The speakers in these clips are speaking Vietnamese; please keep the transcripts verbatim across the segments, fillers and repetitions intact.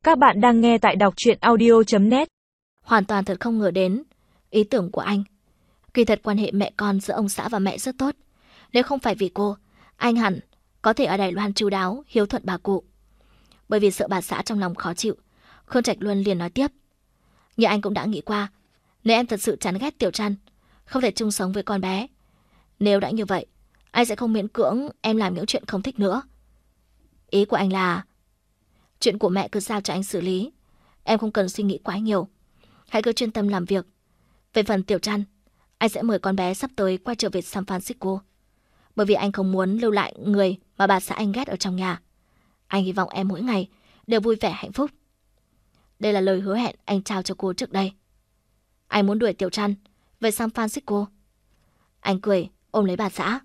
Các bạn đang nghe tại đọc truyện audio chấm net. Hoàn toàn thật không ngờ đến ý tưởng của anh. Kỳ thật quan hệ mẹ con giữa ông xã và mẹ rất tốt. Nếu không phải vì cô, anh hẳn có thể ở Đài Loan chu đáo hiếu thuận bà cụ. Bởi vì sợ bà xã trong lòng khó chịu, Khương Trạch Luân liền nói tiếp: "Nhưng anh cũng đã nghĩ qua, nếu em thật sự chán ghét Tiểu Trăn, không thể chung sống với con bé, nếu đã như vậy, anh sẽ không miễn cưỡng em làm những chuyện không thích nữa." Ý của anh là chuyện của mẹ cứ giao cho anh xử lý, em không cần suy nghĩ quá nhiều, hãy cứ chuyên tâm làm việc. Về phần Tiểu Trăn, anh sẽ mời con bé sắp tới quay trở về San Francisco, bởi vì anh không muốn lưu lại người mà bà xã anh ghét ở trong nhà. Anh hy vọng em mỗi ngày đều vui vẻ hạnh phúc. Đây là lời hứa hẹn anh trao cho cô trước đây. Anh muốn đuổi Tiểu Trăn về San Francisco. Anh cười ôm lấy bà xã.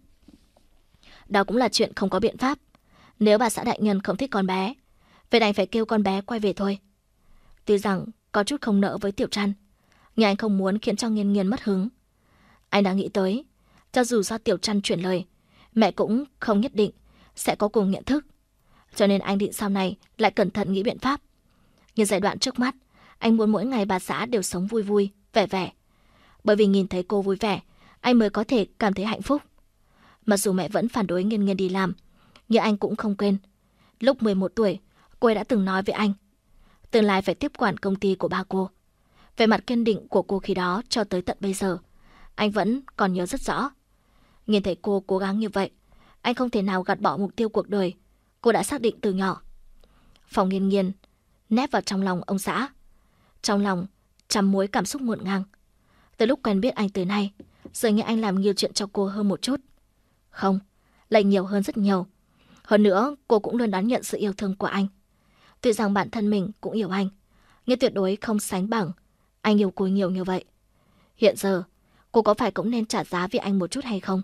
Đó cũng là chuyện không có biện pháp. Nếu bà xã đại nhân không thích con bé, vậy anh phải kêu con bé quay về thôi. Tuy rằng có chút không nỡ với Tiểu Trăn, nhưng anh không muốn khiến cho Nghiên Nghiên mất hứng. Anh đã nghĩ tới, cho dù do Tiểu Trăn chuyển lời, mẹ cũng không nhất định sẽ có cùng nhận thức. Cho nên anh định sau này lại cẩn thận nghĩ biện pháp. Nhưng giai đoạn trước mắt, anh muốn mỗi ngày bà xã đều sống vui vui, vẻ vẻ. Bởi vì nhìn thấy cô vui vẻ, anh mới có thể cảm thấy hạnh phúc. Mặc dù mẹ vẫn phản đối Nghiên Nghiên đi làm, nhưng anh cũng không quên. Lúc mười một tuổi, cô ấy đã từng nói với anh, tương lai phải tiếp quản công ty của ba cô. Về mặt kiên định của cô khi đó cho tới tận bây giờ, anh vẫn còn nhớ rất rõ. Nhìn thấy cô cố gắng như vậy, anh không thể nào gạt bỏ mục tiêu cuộc đời cô đã xác định từ nhỏ. Phòng Nghiên Nghiên nép vào trong lòng ông xã, trong lòng trăm mối cảm xúc ngổn ngang. Từ lúc quen biết anh tới nay, dường như anh làm nhiều chuyện cho cô hơn một chút. Không, lại nhiều hơn rất nhiều. Hơn nữa, cô cũng luôn đón nhận sự yêu thương của anh. Tuy rằng bản thân mình cũng yêu anh, nhưng tuyệt đối không sánh bằng anh yêu cô nhiều như vậy. Hiện giờ, cô có phải cũng nên trả giá vì anh một chút hay không?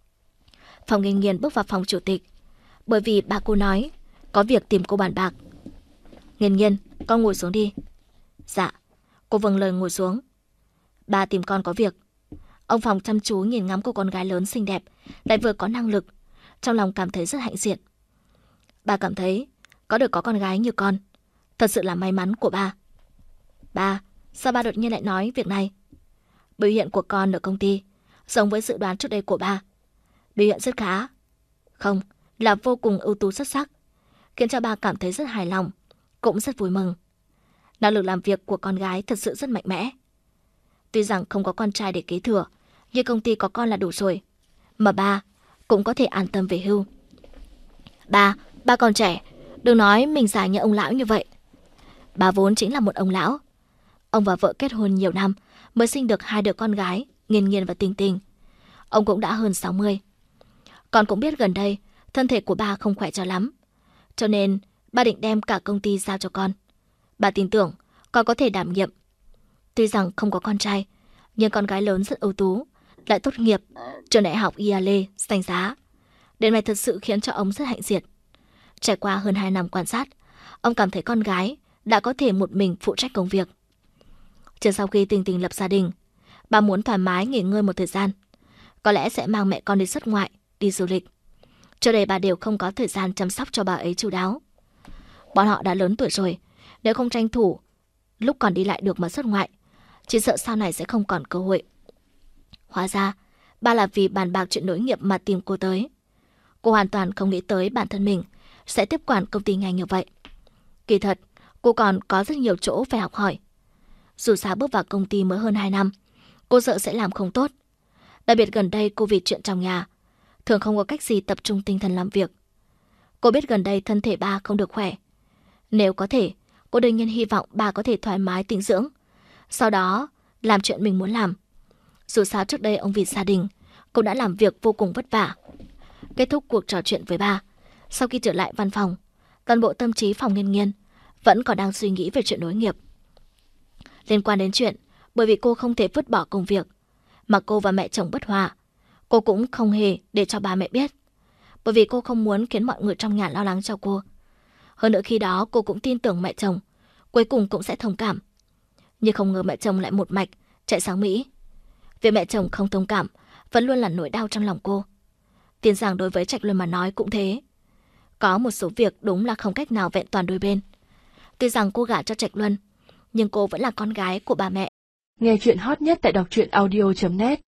Phòng Nghiên Nghiên bước vào phòng chủ tịch, bởi vì bà cô nói có việc tìm cô bàn bạc. Nghiên Nghiên, con ngồi xuống đi. Dạ. Cô vâng lời ngồi xuống. Bà tìm con có việc. Ông Phòng chăm chú nhìn ngắm cô con gái lớn xinh đẹp, lại vừa có năng lực, trong lòng cảm thấy rất hãnh diện. Bà cảm thấy có được có con gái như con thật sự là may mắn của bà. Bà, sao bà đột nhiên lại nói việc này? Biểu hiện của con ở công ty giống với dự đoán trước đây của bà. Biểu hiện rất khá. Không, là vô cùng ưu tú xuất sắc, khiến cho bà cảm thấy rất hài lòng, cũng rất vui mừng. Năng lực làm việc của con gái thật sự rất mạnh mẽ. Tuy rằng không có con trai để kế thừa, nhưng công ty có con là đủ rồi. Mà bà cũng có thể an tâm về hưu. Bà, bà còn trẻ, đừng nói mình già như ông lão như vậy. Bà vốn chính là một ông lão. Ông và vợ kết hôn nhiều năm mới sinh được hai đứa con gái, Nghiên Nghiên và Tình Tình. Ông cũng đã hơn sáu mươi. Con cũng biết gần đây thân thể của bà không khỏe cho lắm, cho nên bà định đem cả công ty giao cho con. Bà tin tưởng con có thể đảm nhiệm. Tuy rằng không có con trai, nhưng con gái lớn rất ưu tú, lại tốt nghiệp trường đại học Yale danh giá. Điều này thật sự khiến cho ông rất hãnh diện. Trải qua hơn hai năm quan sát, ông cảm thấy con gái đã có thể một mình phụ trách công việc. Chờ sau khi Tình Tình lập gia đình, bà muốn thoải mái nghỉ ngơi một thời gian, có lẽ sẽ mang mẹ con đi xuất ngoại, đi du lịch. Trước đây bà đều không có thời gian chăm sóc cho bà ấy chu đáo. Bọn họ đã lớn tuổi rồi, nếu không tranh thủ lúc còn đi lại được mà xuất ngoại, chỉ sợ sau này sẽ không còn cơ hội. Hóa ra, bà là vì bàn bạc chuyện nối nghiệp mà tìm cô tới. Cô hoàn toàn không nghĩ tới bản thân mình sẽ tiếp quản công ty nhanh như vậy. Kỳ thật, cô còn có rất nhiều chỗ phải học hỏi. Dù sao bước vào công ty mới hơn hai năm, cô sợ sẽ làm không tốt. Đặc biệt gần đây cô vì chuyện trong nhà, thường không có cách gì tập trung tinh thần làm việc. Cô biết gần đây thân thể bà không được khỏe. Nếu có thể, cô đương nhiên hy vọng bà có thể thoải mái tĩnh dưỡng, sau đó làm chuyện mình muốn làm. Dù sao trước đây ông vì gia đình, cô đã làm việc vô cùng vất vả. Kết thúc cuộc trò chuyện với bà, sau khi trở lại văn phòng, toàn bộ tâm trí Phòng Nghiên Nghiên vẫn còn đang suy nghĩ về chuyện nối nghiệp. Liên quan đến chuyện, bởi vì cô không thể vứt bỏ công việc, mà cô và mẹ chồng bất hòa, cô cũng không hề để cho ba mẹ biết. Bởi vì cô không muốn khiến mọi người trong nhà lo lắng cho cô. Hơn nữa khi đó cô cũng tin tưởng mẹ chồng cuối cùng cũng sẽ thông cảm. Nhưng không ngờ mẹ chồng lại một mạch chạy sang Mỹ. Việc mẹ chồng không thông cảm vẫn luôn là nỗi đau trong lòng cô. Tin rằng đối với Trạch Luân mà nói cũng thế. Có một số việc đúng là không cách nào vẹn toàn đôi bên. Tuy rằng cô gả cho Trạch Luân, nhưng cô vẫn là con gái của bà mẹ. Nghe chuyện hot nhất tại đọc truyện audio chấm net.